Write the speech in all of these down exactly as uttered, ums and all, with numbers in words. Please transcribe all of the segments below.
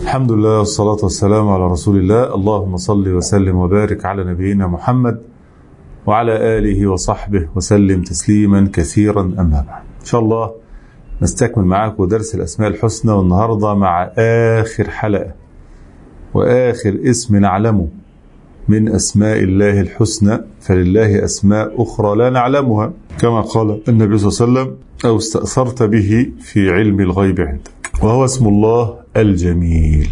الحمد لله والصلاة والسلام على رسول الله. اللهم صل وسلم وبارك على نبينا محمد وعلى آله وصحبه وسلم تسليما كثيرا. أما بعد، إن شاء الله نستكمل معاكم درس الأسماء الحسنى، والنهاردة مع آخر حلقة وآخر اسم نعلمه من أسماء الله الحسنى. فلله أسماء أخرى لا نعلمها، كما قال النبي صلى الله عليه وسلم: أو استأثرت به في علم الغيب عندك، وهو اسم الله الجميل.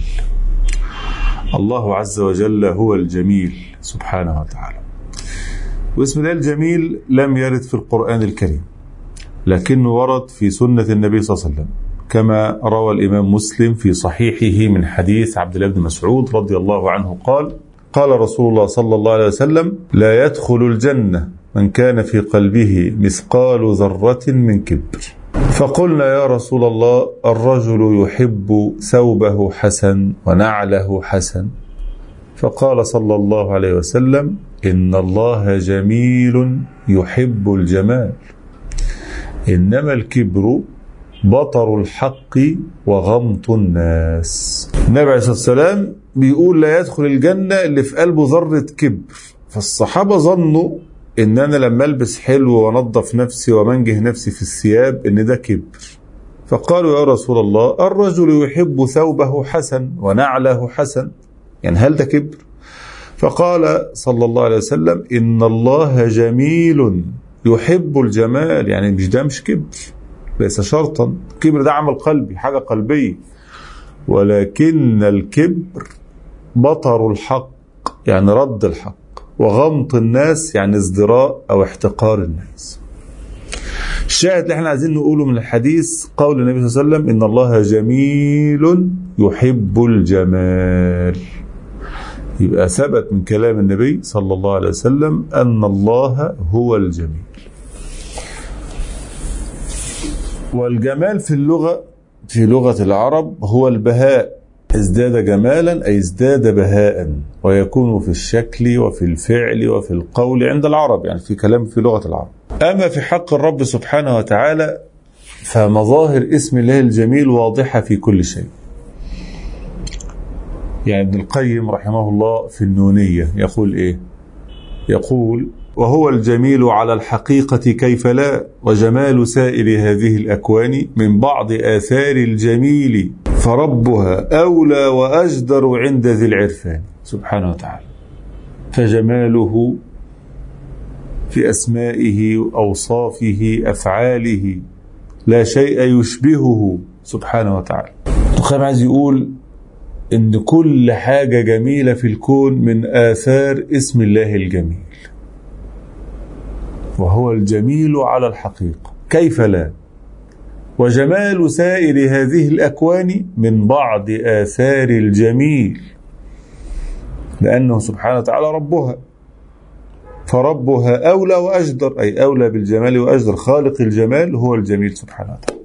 الله عز وجل هو الجميل سبحانه وتعالى، واسم الله الجميل لم يرد في القرآن الكريم، لكنه ورد في سنة النبي صلى الله عليه وسلم، كما روى الإمام مسلم في صحيحه من حديث عبد الله بن مسعود رضي الله عنه قال: قال رسول الله صلى الله عليه وسلم: لا يدخل الجنة من كان في قلبه مثقال ذرة من كبر. فقلنا: يا رسول الله، الرجل يحب ثوبه حسن ونعله حسن. فقال صلى الله عليه وسلم: إن الله جميل يحب الجمال، إنما الكبر بطر الحق وغمط الناس. النبي عليه الصلاة والسلام بيقول: لا يدخل الجنة اللي في قلبه ذرة كبر. فالصحابة ظنوا إن أنا لما ألبس حلو وانضف نفسي ومنجه نفسي في الثياب إن ده كبر. فقالوا: يا رسول الله، الرجل يحب ثوبه حسن ونعله حسن، يعني هل ده كبر؟ فقال صلى الله عليه وسلم: إن الله جميل يحب الجمال، يعني مش ده مش كبر، ليس شرطا. الكبر ده عمل قلبي، حاجة قلبية، ولكن الكبر بطر الحق، يعني رد الحق، وغمط الناس، يعني ازدراء أو احتقار الناس. الشاهد اللي احنا عايزين نقوله من الحديث قول النبي صلى الله عليه وسلم: إن الله جميل يحب الجمال. يبقى ثبت من كلام النبي صلى الله عليه وسلم أن الله هو الجميل. والجمال في اللغة في لغة العرب هو البهاء، ازداد جمالا أي ازداد بهاء، ويكون في الشكل وفي الفعل وفي القول عند العرب، يعني في كلام في لغة العرب. أما في حق الرب سبحانه وتعالى فمظاهر اسم الله الجميل واضحة في كل شيء. يعني ابن القيم رحمه الله في النونية يقول إيه؟ يقول: وهو الجميل على الحقيقة كيف لا، وجمال سائر هذه الأكوان من بعض آثار الجميل، فربها أولى وأجدر عند ذي العرفان سبحانه وتعالى. فجماله في أسمائه أوصافه أفعاله لا شيء يشبهه سبحانه وتعالى. القيم عايز يقول إن كل حاجة جميلة في الكون من آثار اسم الله الجميل، وهو الجميل على الحقيقة كيف لا، وجمال سائر هذه الأكوان من بعض آثار الجميل، لأنه سبحانه وتعالى ربها، فربها أولى وأجدر، أي أولى بالجمال وأجدر. خالق الجمال هو الجميل سبحانه وتعالى.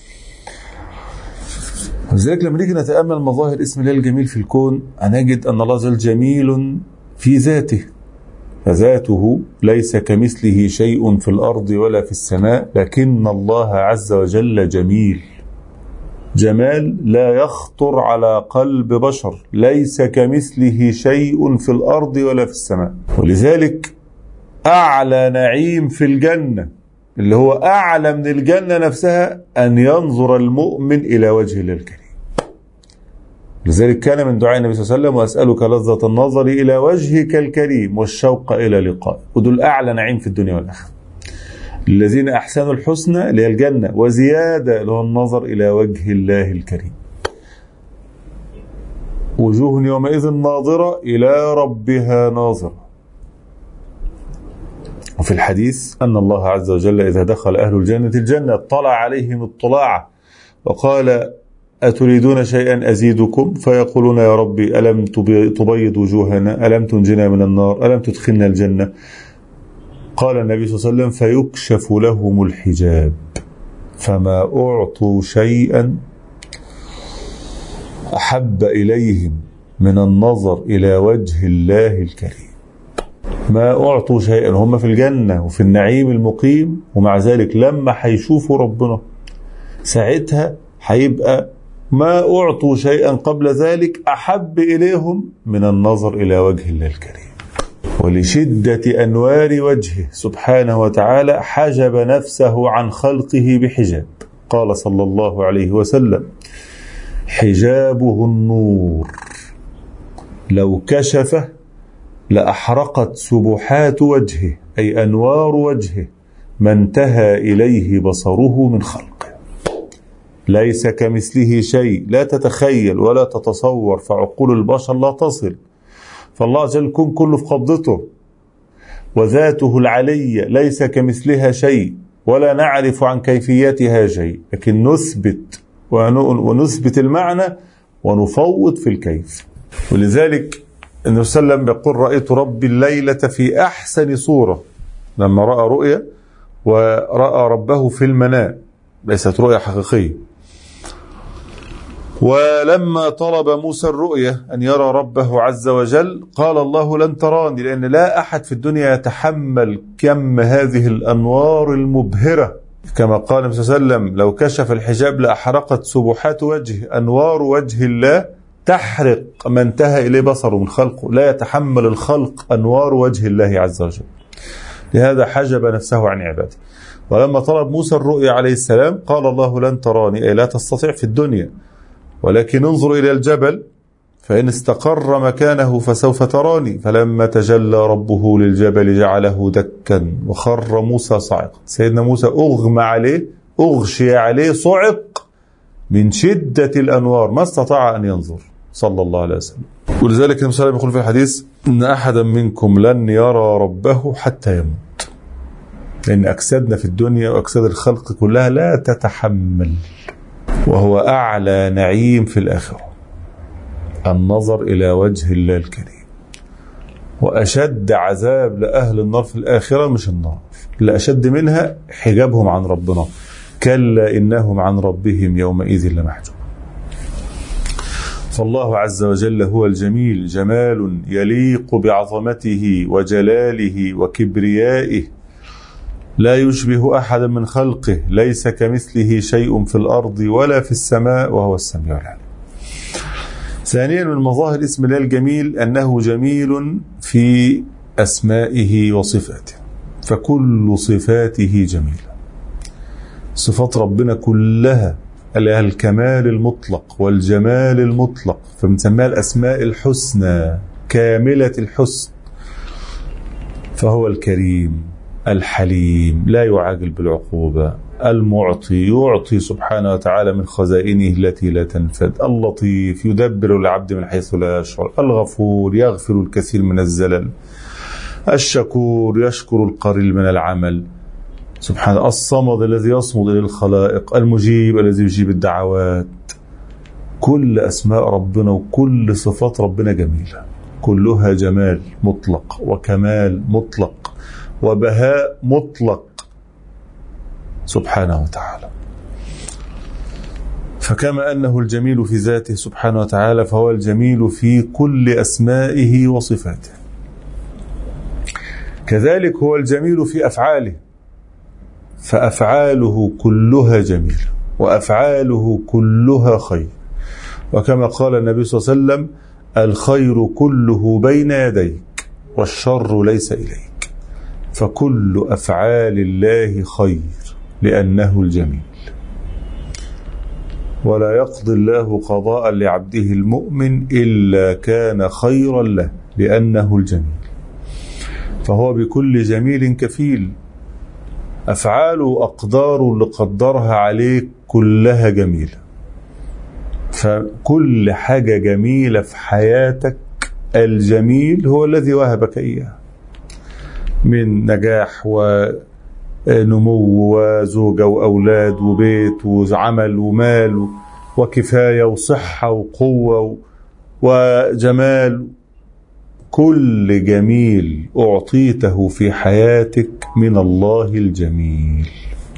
لذلك لما نيجي نتأمل مظاهر اسم الله الجميل في الكون هنجد أن الله عز وجل جميل في ذاته، فذاته ليس كمثله شيء في الأرض ولا في السماء، لكن الله عز وجل جميل، جمال لا يخطر على قلب بشر، ليس كمثله شيء في الأرض ولا في السماء. ولذلك أعلى نعيم في الجنة، اللي هو أعلى من الجنة نفسها، أن ينظر المؤمن إلى وجه الله الكريم. لذلك كان من دعاء النبي صلى الله عليه وسلم: وأسألك لذة النظر إلى وجهك الكريم والشوق إلى لقائك. ودول أعلى نعيم في الدنيا والآخرة. الذين أحسنوا الحسنى اللي هي الجنة، وزيادة له النظر إلى وجه الله الكريم. وجوه يومئذ ناظرة إلى ربها ناظرة. وفي الحديث أن الله عز وجل إذا دخل أهل الجنة الجنة اطلع عليهم اطلاعا وقال: أتريدون شيئا أزيدكم؟ فيقولون: يا ربي، ألم تبيض وجوهنا؟ ألم تنجنا من النار؟ ألم تدخلنا الجنة؟ قال النبي صلى الله عليه وسلم: فيكشف لهم الحجاب، فما أعطوا شيئا أحب إليهم من النظر إلى وجه الله الكريم. ما أعطوا شيئا، هم في الجنة وفي النعيم المقيم، ومع ذلك لما هيشوفوا ربنا ساعتها هيبقى ما أعطوا شيئا قبل ذلك أحب إليهم من النظر إلى وجه الله الكريم. ولشدة أنوار وجهه سبحانه وتعالى حجب نفسه عن خلقه بحجاب. قال صلى الله عليه وسلم: حجابه النور، لو كشفه لأحرقت سبحات وجهه، أي أنوار وجهه، ما انتهى إليه بصره من خلقه. ليس كمثله شيء، لا تتخيل ولا تتصور، فعقول البشر لا تصل. فالله عز وجل الكون كله في قبضته، وذاته العلية ليس كمثلها شيء، ولا نعرف عن كيفيتها شيء، لكن نثبت ونثبت المعنى ونفوض في الكيف. ولذلك النبي صلى الله عليه وسلم يقول: رأيت ربي الليلة في أحسن صورة، لما رأى رؤيا ورأى ربه في المنام، ليست رؤيا حقيقية. ولما طلب موسى الرؤية أن يرى ربه عز وجل قال: الله لن تراني، لأن لا أحد في الدنيا يتحمل كم هذه الأنوار المبهرة، كما قال النبي صلى الله عليه وسلم: لو كشف الحجاب لأحرقت سبحات وجهه. أنوار وجه الله تحرق ما انتهى إليه بصره من خلقه، لا يتحمل الخلق أنوار وجه الله عز وجل، لهذا حجب نفسه عن عباده. ولما طلب موسى الرؤيا عليه السلام قال: الله لن تراني، أي لا تستطيع في الدنيا، ولكن انظر إلى الجبل فإن استقر مكانه فسوف تراني. فلما تجلى ربه للجبل جعله دكا وخر موسى صعقا. سيدنا موسى أغمى عليه، أغشي عليه، صعق من شدة الأنوار، ما استطاع أن ينظر صلى الله عليه وسلم. ولذلك النبي صلى الله عليه وسلم يقول في الحديث: إن أحدا منكم لن يرى ربه حتى يموت. لأن أجسادنا في الدنيا وأجساد الخلق كلها لا تتحمل، وهو أعلى نعيم في الآخرة النظر إلى وجه الله الكريم. وأشد عذاب لأهل النار في الآخرة مش النار، اللي أشد منها حجابهم عن ربنا. كلا إنهم عن ربهم يومئذ لمحجوبون. فالله عز وجل هو الجميل، جمال يليق بعظمته وجلاله وكبريائه، لا يشبه أحدا من خلقه، ليس كمثله شيء في الأرض ولا في السماء، وهو السميع العليم. ثانيا من مظاهر اسم الله الجميل أنه جميل في أسمائه وصفاته، فكل صفاته جميلة. صفات ربنا كلها لها الكمال المطلق والجمال المطلق، فبنسميها الأسماء الحسنى كاملة الحسن. فهو الكريم الحليم، لا يعاجل بالعقوبة، المعطي، يعطي سبحانه وتعالى من خزائنه التي لا تنفد، اللطيف، يدبر العبد من حيث لا يشعر، الغفور، يغفر الكثير من الزلل، الشكور، يشكر القليل من العمل سبحانه، الصمد الذي يصمد إلى الخلائق، المجيب الذي يجيب الدعوات. كل أسماء ربنا وكل صفات ربنا جميلة، كلها جمال مطلق وكمال مطلق وبهاء مطلق سبحانه وتعالى. فكما أنه الجميل في ذاته سبحانه وتعالى، فهو الجميل في كل أسمائه وصفاته. كذلك هو الجميل في أفعاله، فأفعاله كلها جميلة وأفعاله كلها خير. وكما قال النبي صلى الله عليه وسلم: الخير كله بين يديك والشر ليس إليك. فكل أفعال الله خير لأنه الجميل. ولا يقضي الله قضاء لعبده المؤمن إلا كان خيرا له لأنه الجميل. فهو بكل جميل كفيل. أفعاله وأقداره اللي قدرها عليك كلها جميلة. فكل حاجة جميلة في حياتك الجميل هو الذي وهبك إياه، من نجاح ونمو وزوجة وأولاد وبيت وعمل ومال وكفاية وصحة وقوة وجمال. كل جميل أعطيته في حياتك من الله الجميل.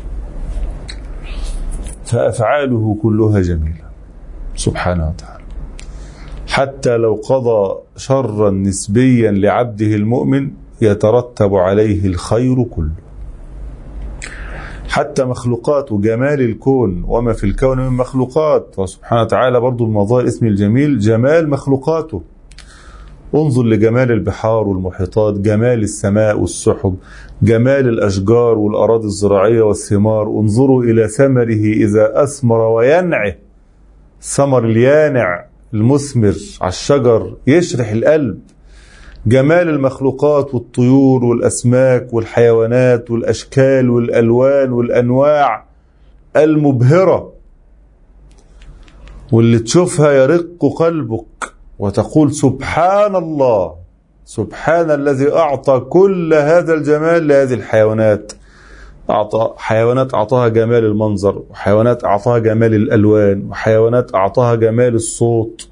فأفعاله كلها جميلة سبحانه وتعالى. حتى لو قضى شرا نسبيا لعبده المؤمن يترتب عليه الخير كله. حتى مخلوقاته، جمال الكون وما في الكون من مخلوقات. وسبحانه وتعالى برضو المظاهر اسم الجميل جمال مخلوقاته. انظر لجمال البحار والمحيطات، جمال السماء والسحب، جمال الأشجار والأراضي الزراعية والثمار. انظروا إلى ثمره إذا أثمر وينعه، ثمر اليانع المثمر على الشجر يشرح القلب. جمال المخلوقات والطيور والأسماك والحيوانات والأشكال والألوان والأنواع المبهرة، واللي تشوفها يرق قلبك وتقول سبحان الله، سبحان الذي أعطى كل هذا الجمال لهذه الحيوانات. أعطى حيوانات أعطاها جمال المنظر، وحيوانات أعطاها جمال الألوان، وحيوانات أعطاها جمال الصوت.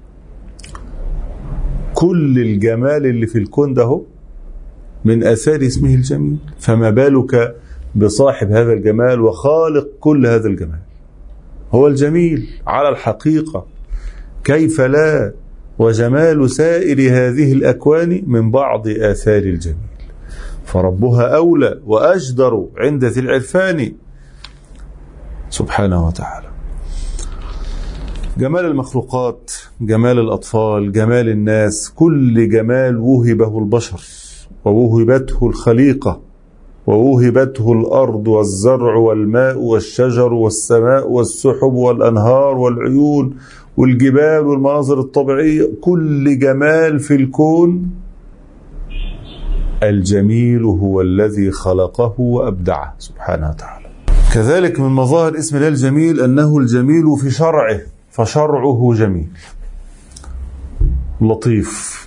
كل الجمال اللي في الكون ده من آثار اسمه الجميل، فما بالك بصاحب هذا الجمال وخالق كل هذا الجمال. هو الجميل على الحقيقة، كيف لا؟ وجمال سائر هذه الأكوان من بعض آثار الجميل، فربها أولى وأجدر عند ذي العرفان سبحانه وتعالى. جمال المخلوقات، جمال الأطفال، جمال الناس، كل جمال وهبه البشر ووهبته الخليقة ووهبته الأرض والزرع والماء والشجر والسماء والسحب والأنهار والعيون والجبال والمناظر الطبيعية. كل جمال في الكون الجميل هو الذي خلقه وأبدعه سبحانه وتعالى. كذلك من مظاهر اسم الله الجميل أنه الجميل في شرعه، فشرعه جميل لطيف،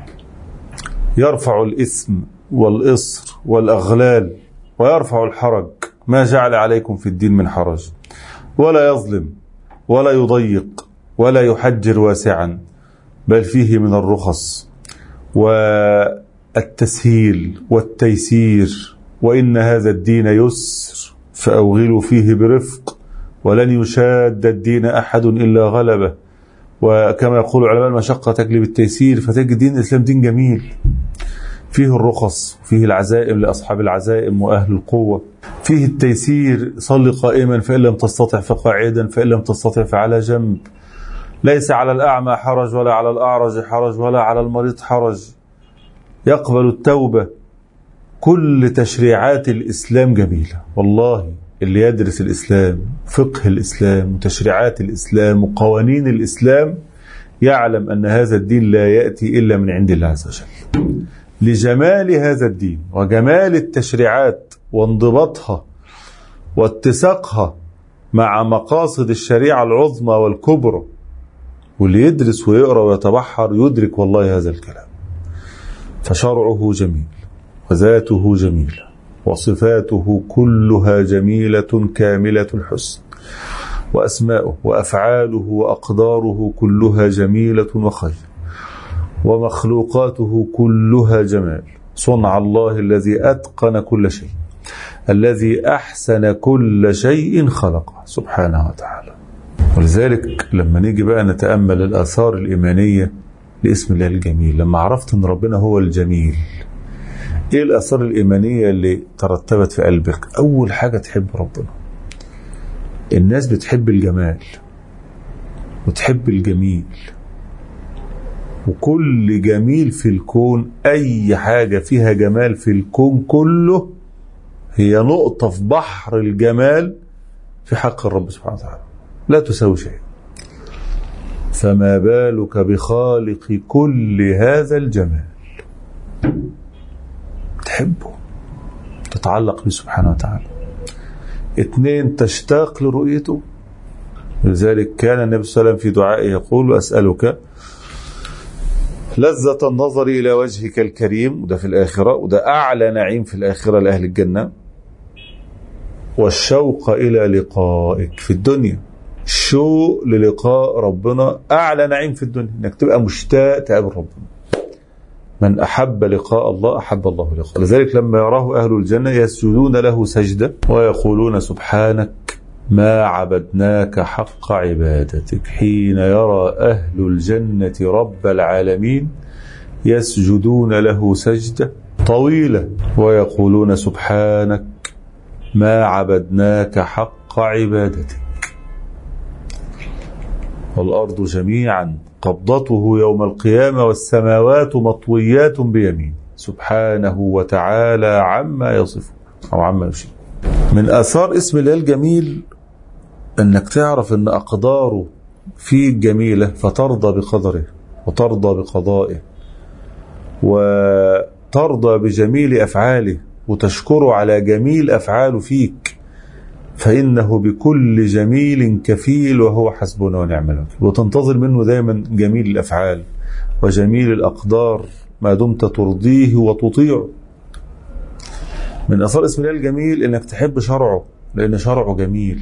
يرفع الإثم والإصر والأغلال ويرفع الحرج، ما جعل عليكم في الدين من حرج، ولا يظلم ولا يضيق ولا يحجر واسعا، بل فيه من الرخص والتسهيل والتيسير. وإن هذا الدين يسر فأوغلوا فيه برفق، ولن يشاد الدين أحد إلا غلبه. وكما يقول العلماء المشقة تجلب التيسير، فتجد دين الإسلام دين جميل، فيه الرخص، فيه العزائم لأصحاب العزائم وأهل القوة، فيه التيسير، صل قائما فإن لم تستطع فقاعدا فإن لم تستطع فعلى جنب. ليس على الأعمى حرج ولا على الأعرج حرج ولا على المريض حرج، يقبل التوبة. كل تشريعات الإسلام جميلة والله. اللي يدرس الإسلام، فقه الإسلام وتشريعات الإسلام وقوانين الإسلام، يعلم أن هذا الدين لا يأتي إلا من عند الله عز وجل. لجمال هذا الدين وجمال التشريعات وانضباطها واتساقها مع مقاصد الشريعة العظمى والكبرى. واللي يدرس ويقرأ ويتبحر يدرك والله هذا الكلام. فشرعه جميل وذاته جميلة وصفاته كلها جميلة كاملة الحسن، وأسماؤه وأفعاله وأقداره كلها جميلة وخير، ومخلوقاته كلها جمال. صنع الله الذي أتقن كل شيء، الذي أحسن كل شيء خلقه سبحانه وتعالى. ولذلك لما نيجي بقى نتأمل الآثار الإيمانية لاسم الله الجميل، لما عرفت أن ربنا هو الجميل، إيه الآثار الإيمانية اللي ترتبت في قلبك؟ أول حاجة تحب ربنا. الناس بتحب الجمال وتحب الجميل، وكل جميل في الكون، أي حاجة فيها جمال في الكون كله هي نقطة في بحر الجمال في حق الرب سبحانه وتعالى، لا تساوي شيء. فما بالك بخالق كل هذا الجمال، تحبه، تتعلق به سبحانه وتعالى. اثنين، تشتاق لرؤيته. لذلك كان النبي صلى الله عليه وسلم في دعائه يقول: أسألك لذة النظر إلى وجهك الكريم، وده في الآخرة، وده أعلى نعيم في الآخرة لأهل الجنة، والشوق إلى لقائك في الدنيا. الشوق للقاء ربنا أعلى نعيم في الدنيا، إنك تبقى مشتاق تقابل ربنا. من أحب لقاء الله أحب الله لقاء. لذلك لما يراه أهل الجنة يسجدون له سجدة ويقولون: سبحانك ما عبدناك حق عبادتك. حين يرى أهل الجنة رب العالمين يسجدون له سجدة طويلة ويقولون: سبحانك ما عبدناك حق عبادتك. والأرض جميعا قبضته يوم القيامة والسماوات مطويات بيمين سبحانه وتعالى عما يصف أو عما يشرك. من آثار اسم الله الجميل أنك تعرف أن أقداره فيه جميلة فترضى بقدره وترضى بقضائه وترضى بجميل أفعاله وتشكره على جميل أفعاله فيك، فإنه بكل جميل كفيل وهو حسبنا ونعم الوكيل. وتنتظر منه دائما جميل الأفعال وجميل الأقدار ما دمت ترضيه وتطيعه. من أثار اسم الله الجميل إنك تحب شرعه، لأن شرعه جميل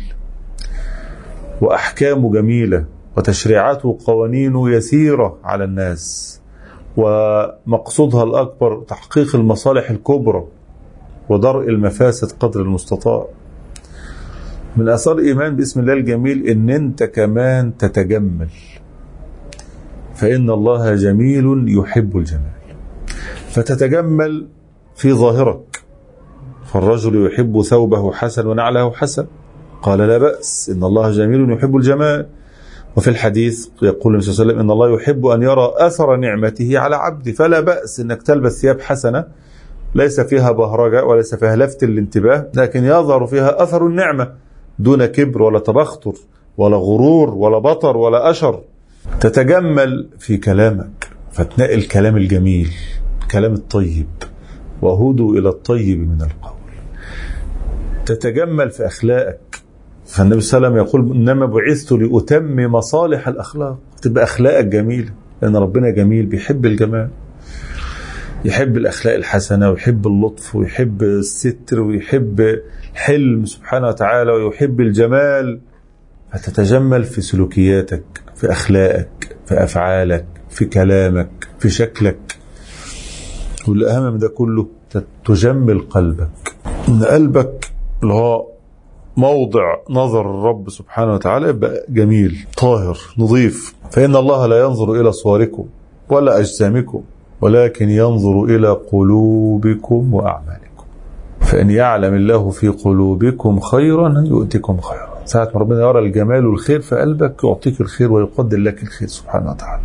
وأحكامه جميلة وتشريعاته وقوانينه يسيرة على الناس، ومقصودها الأكبر تحقيق المصالح الكبرى ودرء المفاسد قدر المستطاع. من أثار إيمان باسم الله الجميل إن أنت كمان تتجمل، فإن الله جميل يحب الجمال، فتتجمل في ظاهرك. فالرجل يحب ثوبه حسن ونعله حسن، قال لا بأس، إن الله جميل يحب الجمال. وفي الحديث يقول النبي صلى الله عليه وسلم إن الله يحب أن يرى أثر نعمته على عبده، فلا بأس إنك تلبس ثياب حسنة ليس فيها بهرجة وليس فيها لفت الانتباه، لكن يظهر فيها أثر النعمة دون كبر ولا تبختر ولا غرور ولا بطر ولا أشر. تتجمل في كلامك فتنقي الكلام الجميل، الكلام الطيب، وهدوا إلى الطيب من القول. تتجمل في أخلاقك، فالنبي صلى الله عليه وسلم يقول إنما بعثت لأتمم مصالح الأخلاق. تبقى أخلاقك جميلة، لأن ربنا جميل بيحب الجمال، يحب الأخلاق الحسنة ويحب اللطف ويحب الستر ويحب الحلم سبحانه وتعالى ويحب الجمال. فتتجمل في سلوكياتك، في أخلاقك، في أفعالك، في كلامك، في شكلك. والأهم من ده كله تجمل قلبك، إن قلبك اللي هو موضع نظر الرب سبحانه وتعالى يبقى جميل طاهر نظيف. فإن الله لا ينظر إلى صوركم ولا أجسامكم ولكن ينظر إلى قلوبكم وأعمالكم. فإن يعلم الله في قلوبكم خيرا يؤتكم خيرا. ساعة ما ربنا يرى الجمال والخير في قلبك يعطيك الخير ويقدر لك الخير سبحانه وتعالى.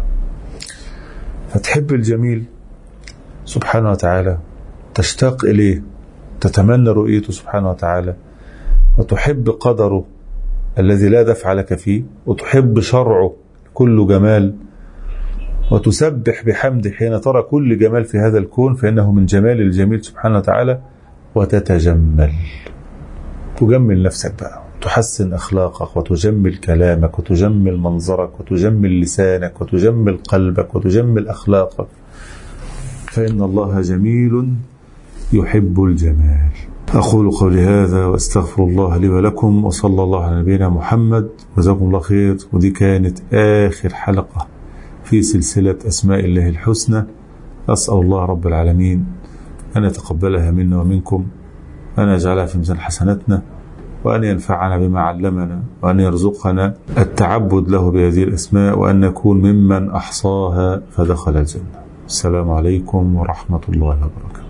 فتحب الجميل سبحانه وتعالى، تشتاق إليه، تتمنى رؤيته سبحانه وتعالى، وتحب قدره الذي لا دفع لك فيه، وتحب شرعه كل جمال، وتسبح بحمده حين ترى كل جمال في هذا الكون، فإنه من جمال الجميل سبحانه وتعالى. وتتجمل، تجمل نفسك بقى، تحسن أخلاقك وتجمل كلامك وتجمل منظرك وتجمل لسانك وتجمل قلبك وتجمل أخلاقك، فإن الله جميل يحب الجمال. أقول قولي هذا وأستغفر الله لي ولكم، وصلى الله على نبينا محمد، وجزاكم الله خير. ودي كانت آخر حلقة في سلسلة أسماء الله الحسنى. أسأل الله رب العالمين أن يتقبلها منا ومنكم، أن يجعلها في ميزان حسناتنا، وأن ينفعنا بما علمنا، وأن يرزقنا التعبد له بهذه الأسماء، وأن نكون ممن أحصاها فدخل الجنة. السلام عليكم ورحمة الله وبركاته.